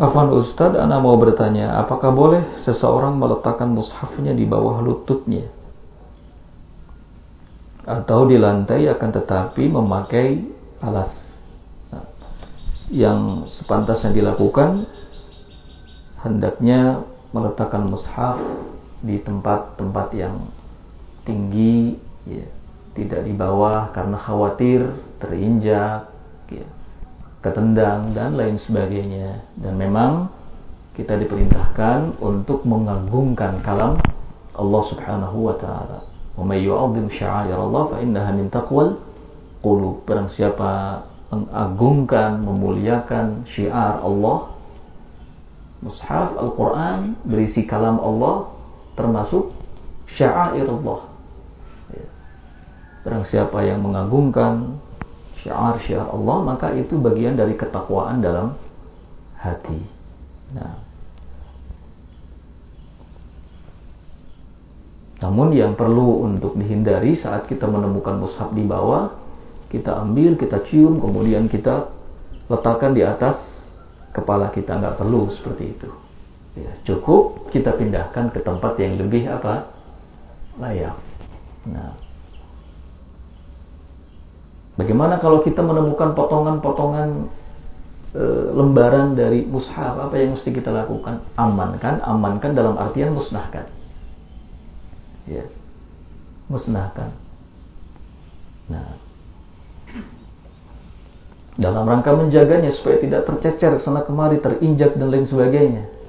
Afwan Ustadz, ana mau bertanya, apakah boleh seseorang meletakkan mushafnya di bawah lututnya atau di lantai akan tetapi memakai alas? Nah, yang sepantasnya dilakukan hendaknya meletakkan mushaf di tempat-tempat yang tinggi, ya, tidak di bawah karena khawatir terinjak, ya, ketendang dan lain sebagainya. Dan memang kita diperintahkan untuk mengagungkan kalam Allah Subhanahu wa taala. Wa may yu'azzim sya'airallah fa innaha min taqwal qulub. Barang siapa mengagungkan, memuliakan syiar Allah, mushaf Al-Qur'an berisi kalam Allah termasuk sya'airallah. Barang siapa yang mengagungkan syiar-syiar Allah, maka itu bagian dari ketakwaan dalam hati. Nah, namun yang perlu untuk dihindari saat kita menemukan mushaf di bawah, kita ambil, kita cium, kemudian kita letakkan di atas kepala kita. Nggak perlu seperti itu. Ya, cukup kita pindahkan ke tempat yang lebih layak. Nah, bagaimana kalau kita menemukan potongan-potongan lembaran dari mushaf? Apa yang mesti kita lakukan? Amankan dalam artian musnahkan. Ya, musnahkan. Nah, dalam rangka menjaganya supaya tidak tercecer sana kemari, terinjak dan lain sebagainya.